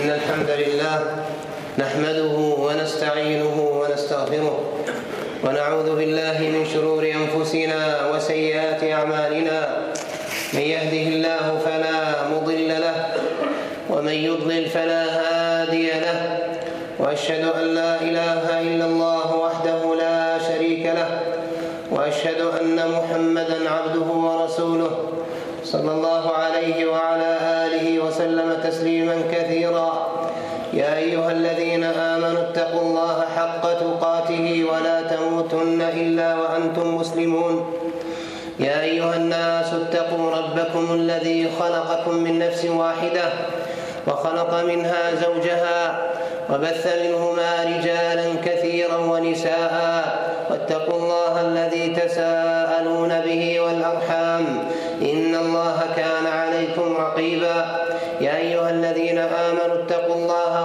إن الحمد لله نحمده ونستعينه ونستغفره ونعوذ بالله من شرور أنفسنا وسيئات أعمالنا. من يهده الله فلا مضل له ومن يضلل فلا هادي له، وأشهد أن لا إله إلا الله وحده لا شريك له، وأشهد أن محمدًا عبده ورسوله صلى الله عليه وعلى آله وسلم تسليمًا كثيرا. يا أيها الذين آمنوا اتقوا الله حق تقاته ولا تموتن إلا وأنتم مسلمون. يا أيها الناس اتقوا ربكم الذي خلقكم من نفس واحدة وخلق منها زوجها وبث منهما رجالا كثيرا ونساء، واتقوا الله الذي تساءلون به والأرحام إن الله كان عليكم رقيبا. يا أيها الذين آمنوا اتقوا الله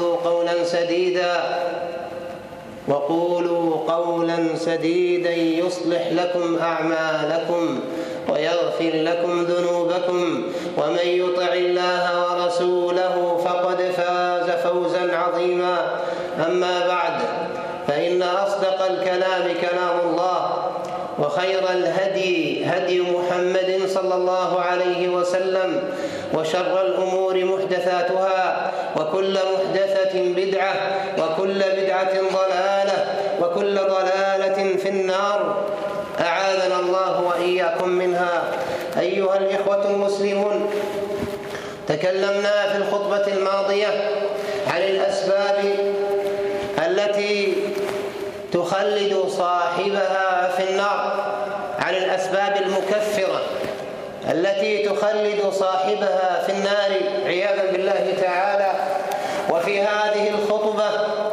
وقولوا قولا سديدا يصلح لكم أعمالكم ويغفر لكم ذنوبكم، ومن يطع الله ورسوله فقد فاز فوزا عظيما. أما بعد، فإن أصدق الكلام كلام الله، وخير الهدي هدي محمد صلى الله عليه وسلم، وشر الأمور محدثاتها، وكل محدثة بدعة، وكل بدعة ضلالة، وكل ضلالة في النار، أعاذنا الله وإياكم منها. أيها الإخوة المسلمون، تكلمنا في الخطبة الماضية عن الأسباب التي تخلد صاحبها في النار، عن الأسباب المكفرة التي تخلد صاحبها في النار عياذا بالله تعالى. وفي هذه الخطبة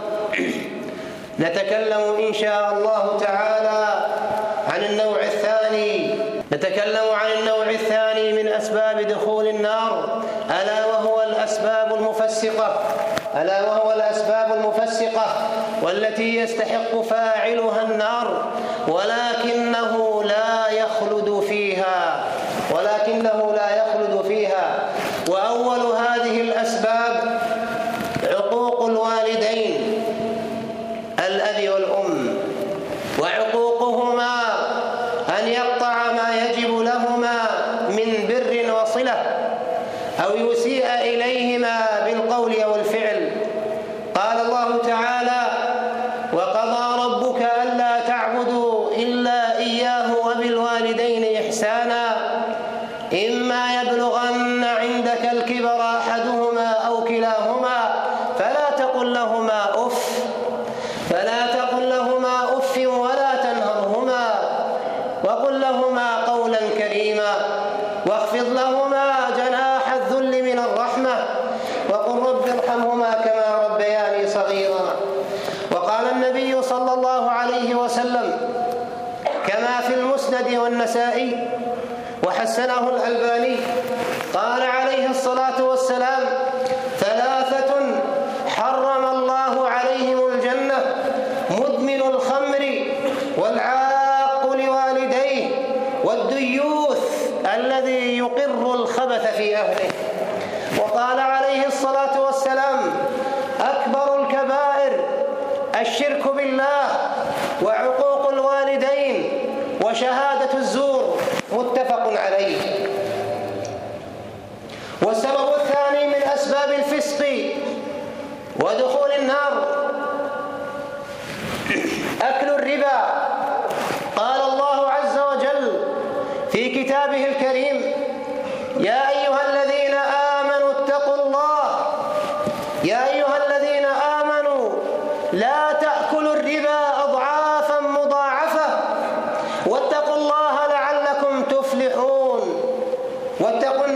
نتكلم إن شاء الله تعالى عن النوع الثاني، نتكلم عن النوع الثاني من أسباب دخول النار، ألا وهو الأسباب المفسقة والتي يستحق فاعلها النار ولكنه لا يخلد فيها. وأول هذه الأسباب عقوق الوالدين، الأب والأم، وعقوقهما أن يقطع ما يجب لهما من بر وصلة، أو يسيء إليهما بالقول أو الفعل. قال الله تعالى: وقضى ربك ألا تعبدوا إلا إياه وبالوالدين إحسانا، إما يبلغن عندك الكبر أحدهما أو كلاهما فلا تقل لهما أف ولا تنهرهما، وقل لهما قولا كريما، واخفض لهما جناح الذل من الرحمة، وقل رب ارحمهما كما ربياني صغيرا. وقال النبي صلى الله عليه وسلم كما في المسند والنسائي وحسنه الألباني، قال عليه الصلاة والسلام: ثلاثة حرم الله عليهم الجنة: مدمن الخمر، والعاق لوالديه، والديوث الذي يقر الخبث في أهله. وقال عليه الصلاة والسلام: أكبر الكبائر الشرك بالله، وعقوق الوالدين، وشهادة الزور، متفق عليه. والسبب الثاني من أسباب الفسق ودخول النار أكل الربا. قال الله عز وجل في كتابه الكريم: يا أيها الذين آمنوا اتقوا الله، يا أيها الذين آمنوا لا تأكلوا الربا أضعافا مضاعفة، واتقوا الله لعلكم تفلحون، واتقوا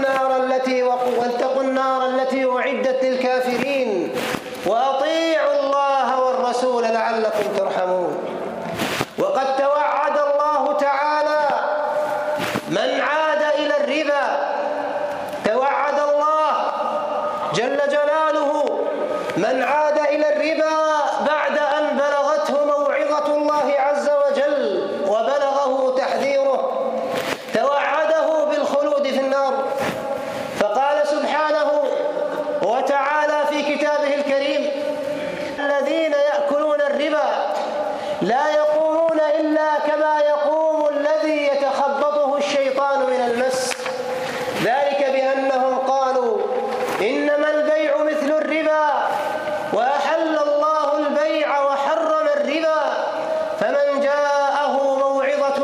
النار التي أعدت للكافرين، وأطيعوا الله والرسول لعلكم ترحمون. وقد توعد الله تعالى من عاد إلى الربا، توعد الله جل جلاله من عاد إلى الربا بعد أن بلغته موعظة الله عز وجل وبلغه تحذيره، توعده بالخلود في النار. فقال سبحانه: وتعالى في كتابه الكريم: الذين يأكلون الربا لا يقومون إلا كما يقوم الذي يتخبطه الشيطان من المس، ذلك بأنهم قالوا إنما البيع مثل الربا وأحل الله البيع وحرم الربا، فمن جاءه موعظة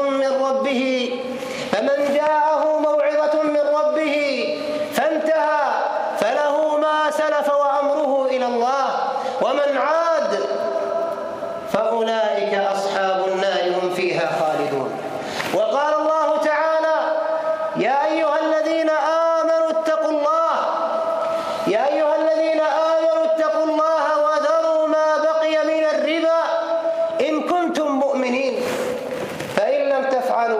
من ربه فانتهى فله ما سلف وأمره إلى الله، ومن عاد فأولئك أصحاب النار هم فيها خالدون. وقال الله تعالى: يا أيها الذين آمنوا اتقوا الله وذروا ما بقي من الربا إن كنتم مؤمنين، فإن لم تفعلوا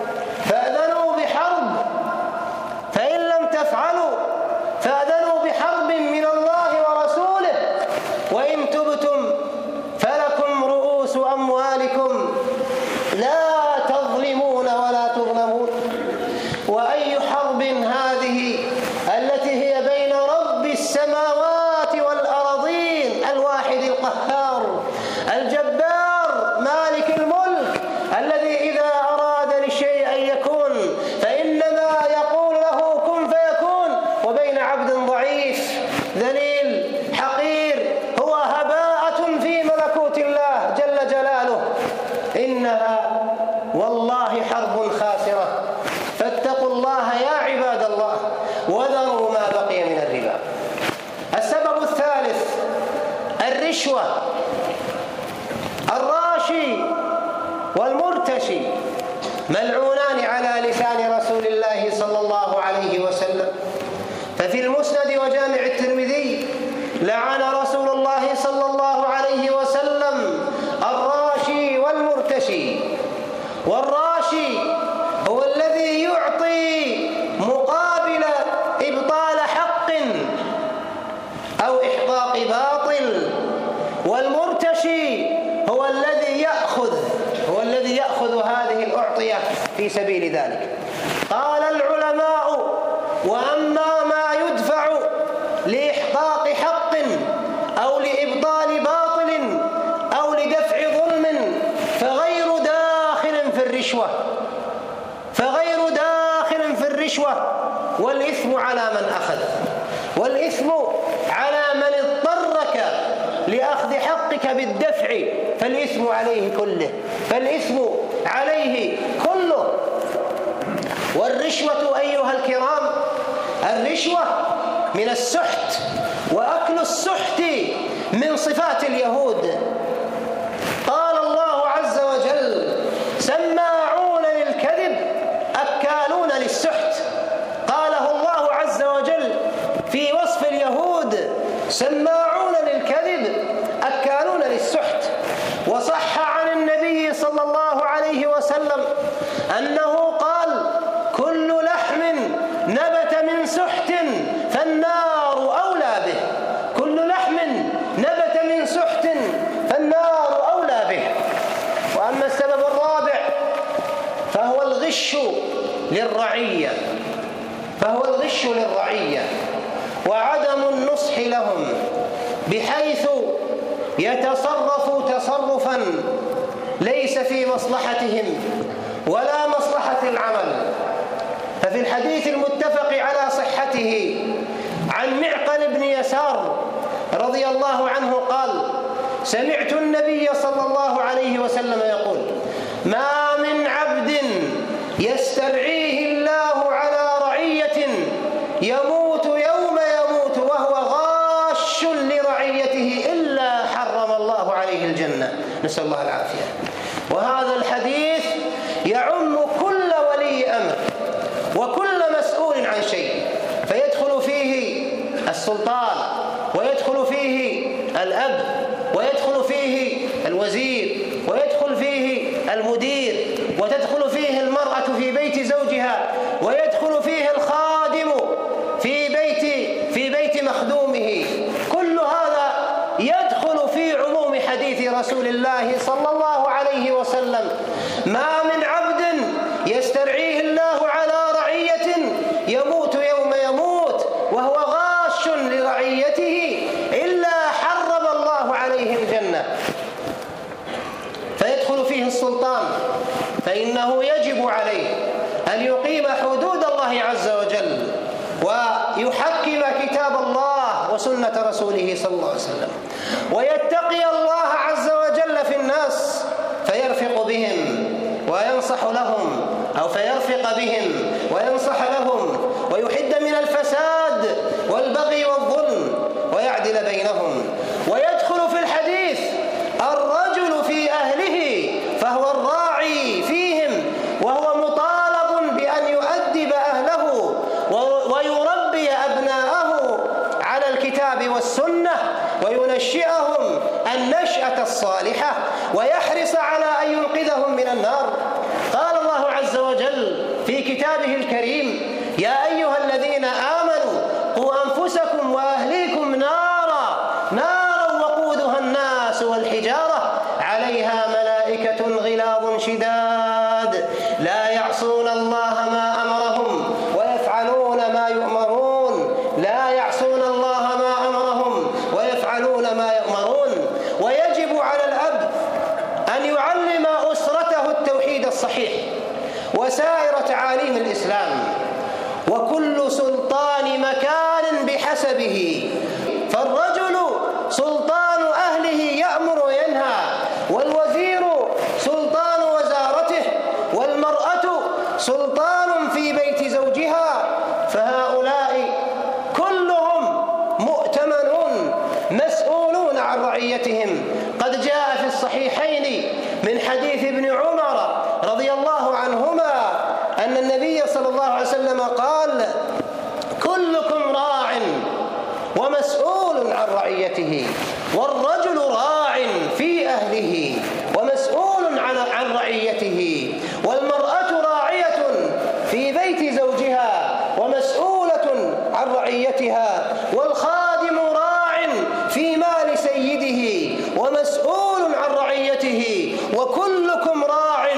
فأذنوا بحرب من الله ورسوله، وإن تبتم فلكم رؤوس أموالكم لا تظلمون ولا تظلمون. وأي حرب هذه التي هي بين رب السماوات والأرضين الواحد القهار الجبار مالك الملك، الذي إذا أراد للشيء أن يكون فإنما يقول له كن فيكون، وبين عبد ضعيف ذليل حقير هو هباءة في ملكوت الله جل جلاله. إنها والله حرب خاسرة، فاتقوا الله يا عباد الله وذروا ما بقي من الربا. السبب الثالث: الرشوة. الراشي والمرتشي ملعونان على لسان رسول الله صلى الله عليه وسلم، ففي المسند وجامع الترمذي: لعن رسول الله صلى الله عليه وسلم الراشي والمرتشي. والراشي هو الذي يعطي مقابل إبطال حق أو إحقاق باطل، والمرتشي هو الذي يأخذ هذه الأعطية في سبيل ذلك. قال العلماء: وأما ما يدفع لإحقاق حق أو لإبطال باطل أو لدفع ظلم فغير داخل في الرشوة، والإثم على من أخذ، والإثم على من اضطرك لأخذ حقك بالدفع، فالإثم عليه كله. والرشوة أيها الكرام، الرشوة من السحت، وأكل السحت من صفات اليهود. قال الله عز وجل: سماعون للكذب أكالون للسحت. قاله الله عز وجل في وصف اليهود: سماعون للكذب أكالون للسحت. وصح عن النبي صلى الله عليه وسلم أنه قال: كل لحم نبت من سحت فالنار أولى به. كل لحم نبت من سحت فالنار أولى به. وأما السبب الرابع فهو الغش للرعية وعدم النصح لهم، بحيث يتصرف تصرفا ليس في مصلحتهم ولا مصلحة العمل. ففي الحديث المتفق على صحته عن معقل بن يسار رضي الله عنه قال: سمعت النبي صلى الله عليه وسلم يقول: ما من عبد يسترعيه الله على رعية يموت يوم يموت وهو غاش لرعيته إلا حرم الله عليه الجنة. نسأل الله العافية. وهذا الحديث يعم كل ولي أمر وكل مسؤول عن شيء، فيدخل فيه السلطان، ويدخل فيه الأب، ويدخل فيه الوزير، ويدخل فيه المدير، وتدخل فيه المرأة في بيت زوجها، ويدخل فيه الخادم في بيت مخدومه. كل هذا يدخل في عموم حديث رسول الله صلى الله عليه وسلم: ما من عبد يسترعيه الله على رعية يموت يوم يموت وهو غاش لرعيته رعيته إلا حرم الله عليه الجنة، فيدخل فيه السلطان، فإنه يجب عليه أن يقيم حدود الله عز وجل ويحكم كتاب الله وسنة رسوله صلى الله عليه وسلم، ويتقي الله عز وجل في الناس فيرفق بهم وينصح لهم، أو فيرفق بهم وينصح لهم، ويحد من الفساد والبغي والظلم ويعدل بينهم. ويدخل في الحديث الرجل في أهله فهو الراعي فيهم، وهو مطالب بأن يؤدب أهله ويربي أبناءه على الكتاب والسنة وينشئهم النشأة الصالحة ويحرص على أن ينقذهم من النار. قال الله عز وجل في كتابه الكريم: يا أيها الذين آمنوا قوا أنفسكم وأهليكم نارا وقودها الناس والحجارة عليها ملائكة غلاظ شداد لا يعصون الله ما أمرهم ويفعلون ما يؤمرون. لا يعصون الله ما أمرهم ويفعلون ما يؤمرون. ويجب على الأب أن يعلم أسرته التوحيد الصحيح وسائر تعاليم الإسلام، وكل سلطان مكان بحسبه، فالرجل سلطان أهله يأمر وينهى، والوزير سلطان وزارته، والمرأة سلطان في بيت زوجها، فهؤلاء كلهم مؤتمنون مسؤولون عن رعيتهم. قد جاء في الصحيحين من حديث ابن عمر رضي الله عنهما أن النبي صلى الله عليه وسلم قال: كلكم راع ومسؤول عن رعيته، والرجل راع في أهله ومسؤول عن رعيته، والمرأة راعية في بيت زوجها ومسؤولة عن رعيتها، والخادم راع في مال سيده ومسؤول عن رعيته، وكلكم راع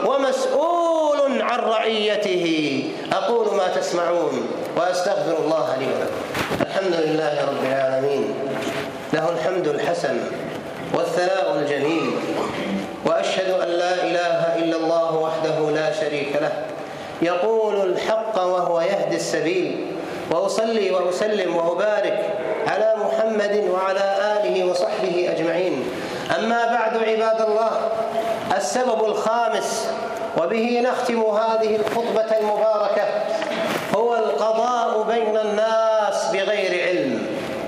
ومسؤول عن رعيته. أقول ما تسمعون وأستغفر الله لي ولكم. الحمد لله رب العالمين، له الحمد الحسن والثناء الجميل، وأشهد أن لا إله إلا الله وحده لا شريك له يقول الحق وهو يهدي السبيل، وأصلي وأسلم وأبارك على محمد وعلى آله وصحبه أجمعين. أما بعد عباد الله، السبب الخامس وبه نختم هذه الخطبة المباركة هو القضاء بين الناس بغير علم.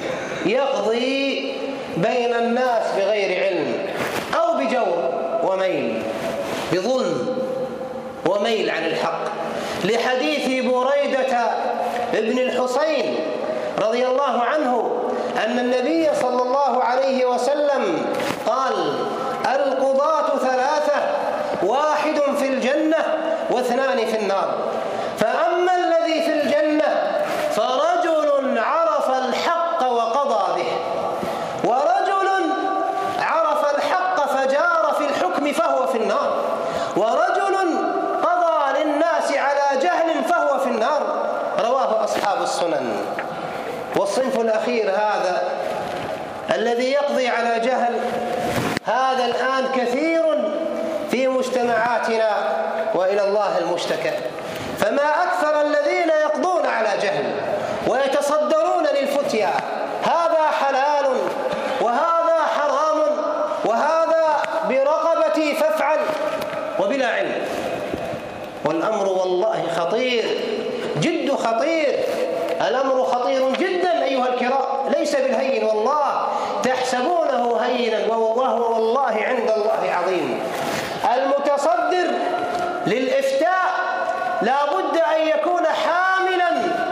يقضي بين الناس بغير علم أو بجور وميل، بظلم وميل عن الحق، لحديث بريدة ابن الحصين رضي الله عنه أن النبي صلى الله عليه وسلم قال: القضاة ثلاثة، واحد في الجنة واثنان في النار، فأما الذي في الجنة فرجل عرف الحق وقضى به، ورجل عرف الحق فجار في الحكم فهو في النار، ورجل قضى للناس على جهل فهو في النار. رواه أصحاب السنن. والصنف الأخير هذا الذي يقضي على جهل، هذا الآن كثير في مجتمعاتنا وإلى الله المشتكى. فما أكثر الذين يقضون على جهل ويتصدرون للفتيا: هذا حلال وهذا حرام وهذا برقبتي فافعل، وبلا علم. والأمر والله خطير، جد خطير، الأمر خطير جدا أيها الكرام، ليس بالهين والله، تحسبونه هينا وهو والله عند الله عظيم. المتصدر للإفتاء لا بد أن يكون حاملا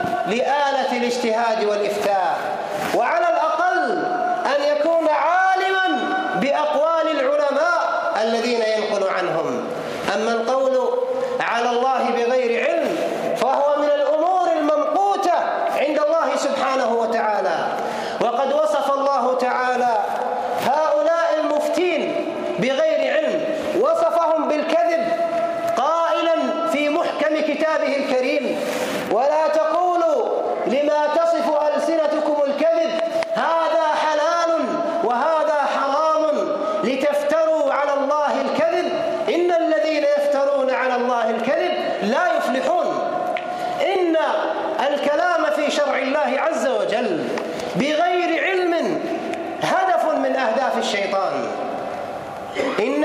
لآلة الاجتهاد والإفتاء، وعلى الأقل أن يكون عالما بأقوال العلماء الذين ينقل عنهم. أما القول على الله بغير علم فهو من الأمور الممقوتة عند الله سبحانه وتعالى. وقد وصف الله تعالى هؤلاء المفتين بغير علم، وصفهم بالكذب قائلا في محكم كتابه الكريم: ولا تقولوا لما تصف ألسنتكم الكذب بغير علم هدف من أهداف الشيطان. إن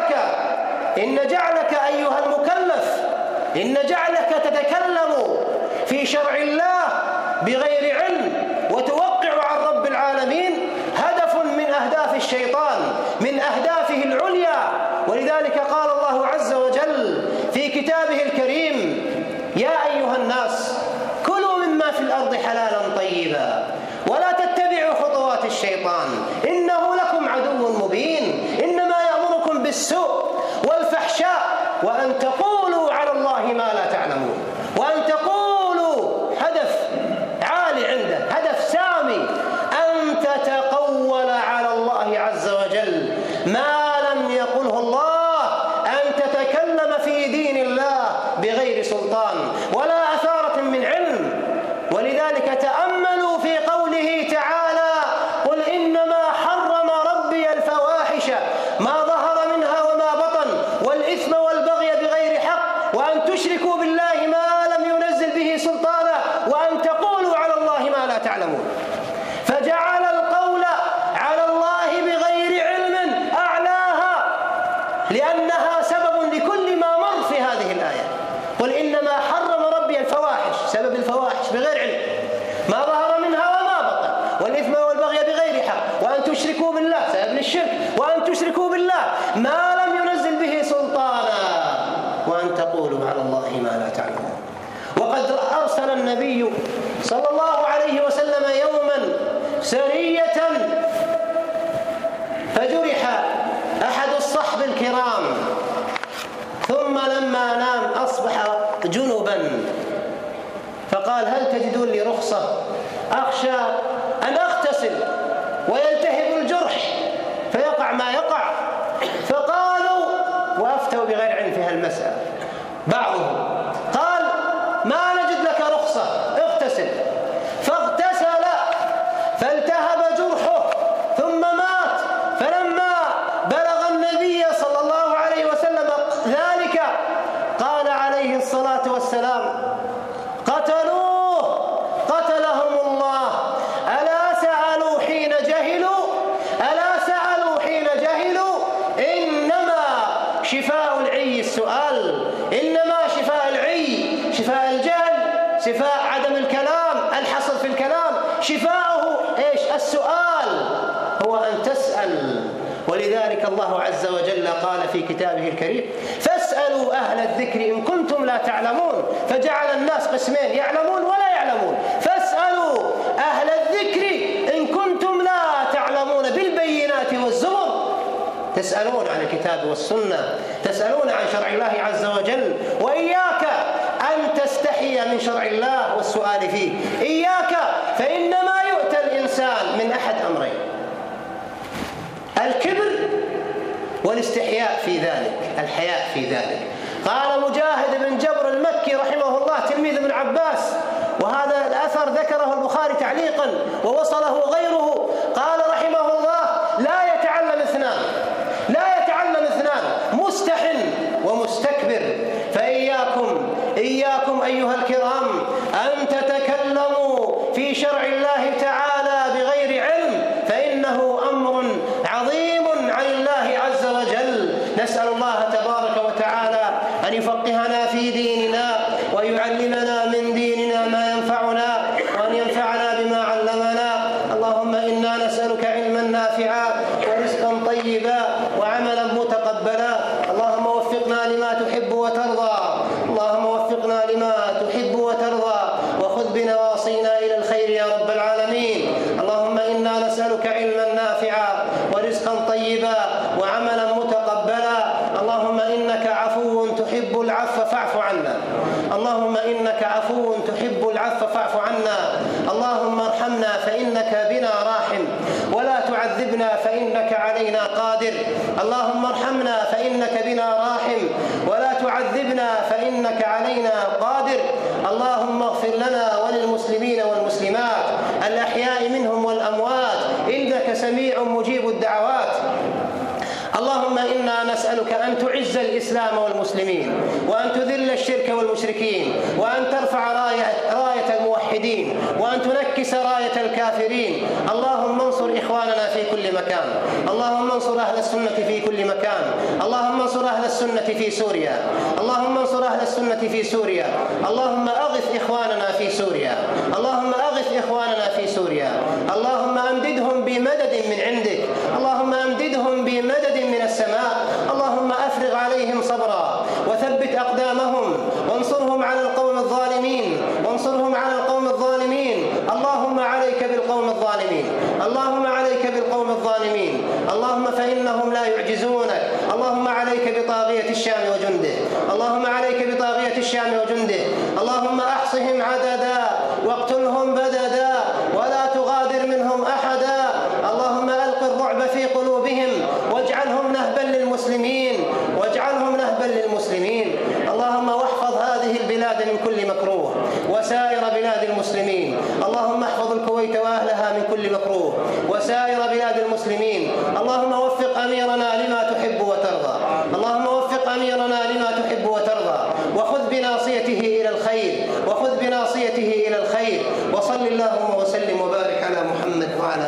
جعلك أيها المكلف، إن جعلك تتكلم في شرع الله بغير علم وتوقع عن رب العالمين هدف من أهداف الشيطان، من أهدافه العليا. ولذلك قال الله عز وجل في كتابه الكريم: يا أيها الناس كلوا مما في الأرض حلالا طيبا ولا تتبعوا خطوات الشيطان إنه لكم عدو مبين إنما يأمركم بالسوء والفحشاء وأن تقولوا على الله ما لا تعلمون. وأن تقولوا هدف عالي عنده، هدف سامي، أن تتقول على الله عز وجل ما لم يقله الله، أن تتكلم في دين الله بغير سلطان ولا أثارة من علم. ولذلك تأملوا في قوله تعالى: قل إنما حرم ربي الفواحش ما ظهر منها وما بطن والإثم والبغي بغير حق وأن تشركوا بالله ما لم ينزل به سلطانا وأن تقولوا على الله ما لا تعلمون. فجعل القول على الله بغير علم أعلاها، لأنها سبب لكل ما مر في هذه الآية. قل إنما حرم ربي الفواحش، سبب الفواحش بغير علم، ما ظهر منها وما بطن والإثم والبغي بغير حق وأن تشركوا بالله، سبب للشرك، وأن تشركوا بالله ما لم ينزل به سلطانا وأن تقولوا على الله ما لا تعلمون. وقد أرسل النبي صلى الله عليه وسلم يوما سرية فجرح أحد الصحب الكرام، ثم لما نام أصبح جنبا فقال: هل تجدون لي رخصة؟ أخشى أن أغتسل ويلتهب الجرح فيقع ما يقع. فقالوا وأفتوا بغير علم في هالمسألة، بعضهم قال: ما نجد لك رخصة، اغتسل. فاغتسل فالتهب جرحه ثم مات. فلما بلغ النبي صلى الله عليه وسلم ذلك قال عليه الصلاة والسلام: قتلوه قتلهم الله، ألا سألوا حين جهلوا، ألا سألوا حين جهلوا. إنما شفاء العي السؤال، إنما شفاء العي شفاء الجهل، شفاء عدم الكلام، الحصر في الكلام، شفاؤه إيش؟ السؤال، هو أن تسأل. ولذلك الله عز وجل قال في كتابه الكريم: فاسألوا أهل الذكر إن كنتم لا تعلمون. فجعل الناس قسمين: يعلمون ولا يعلمون. فاسألوا أهل الذكر إن كنتم لا تعلمون بالبينات والزبر. تسألون عن الكتاب والسنة، تسألون عن شرع الله عز وجل، وإياك أن تستحي من شرع الله والسؤال فيه. إياك، فإنما يؤتى الإنسان من أحد أمرين: الكبر والاستحياء في ذلك، الحياء في ذلك. قال مجاهد بن جبر المكي رحمه الله تلميذ ابن عباس، وهذا الأثر ذكره البخاري تعليقا ووصله غيره، قال رحمه الله: لا يتعلم اثنان، لا يتعلم اثنان، مستح ومستكبر. فإياكم أيها الكرام أن تتكلموا في شرع الله تعالى بغير علم، فإنه أمر عظيم عن الله عز وجل. نسأل الله تبارك وتعالى أن يفقهنا في ديننا ويعلمنا من ديننا ما ينفعنا، وأن ينفعنا بما علمنا. اللهم إنا نسألك علما نافعا ورزقا طيبا وعملا متقبلا. اللهم وفقنا لما تحب وترضى، اللهم وفقنا لما تحب وترضى، وخذ بنواصينا إلى الخير يا رب العالمين. اللهم إنا نسألك علما نافعا ورزقا طيبا وعملا متقبلا. اللهم إنك عفو تحب العفو فاعف عنا، اللهم إنك عفو تحب العفو فاعف عنا. اللهم ارحمنا فإنك بنا راحم، ولا تعذبنا فإنك علينا قادر. اللهم ارحمنا فإنك بنا راحم، ولا تعذبنا فإنك علينا قادر. اللهم اغفر لنا وللمسلمين والمسلمات الأحياء منهم والأموات، إنك سميع مجيب الدعوات. اللهم إنا نسألك أن تعز الإسلام والمسلمين، وأن تذل الشرك والمشركين، وأن ترفع راية الموحدين الموحدين وأن تنكس راية الكافرين. اللهم انصر إخواننا في كل مكان، اللهم انصر أهل السنة في كل مكان، اللهم انصر أهل السنة في سوريا، اللهم انصر أهل السنة في سوريا، اللهم أغث إخواننا في سوريا، اللهم أغث إخواننا في سوريا، اللهم أمددهم بمدد من عندك، اللهم أمددهم بمدد من السماء، اللهم أفرغ عليهم صبرا وثبت أقدامهم وانصرهم على القوم الظالمين، وانصرهم على القوم الظالمين. اللهم عليك بالقوم الظالمين، اللهم عليك بالقوم الظالمين، اللهم فإنهم لا يعجزونك. اللهم عليك بطاغية الشام وجنده، اللهم عليك بطاغية الشام وجنده، اللهم أحصهم عددا واقتلهم بددا ولا تغادر منهم أحدا. اللهم ألق الرعب في قلوبهم واجعلهم نهبا للمسلمين، واجعلهم نهبا للمسلمين. اللهم واحفظ هذه البلاد من كل مكروه وسائر بلاد المسلمين. اللهم احفظ الكويت وأهلها من كل مكروه وسائر بلاد المسلمين. اللهم وفق أميرنا لما تحب وترضى، اللهم وفق أميرنا لما تحب وترضى، وخذ بناصيته إلى الخير، وخذ بناصيته إلى الخير. وصل اللهم وسلم وبارك على محمد وعلى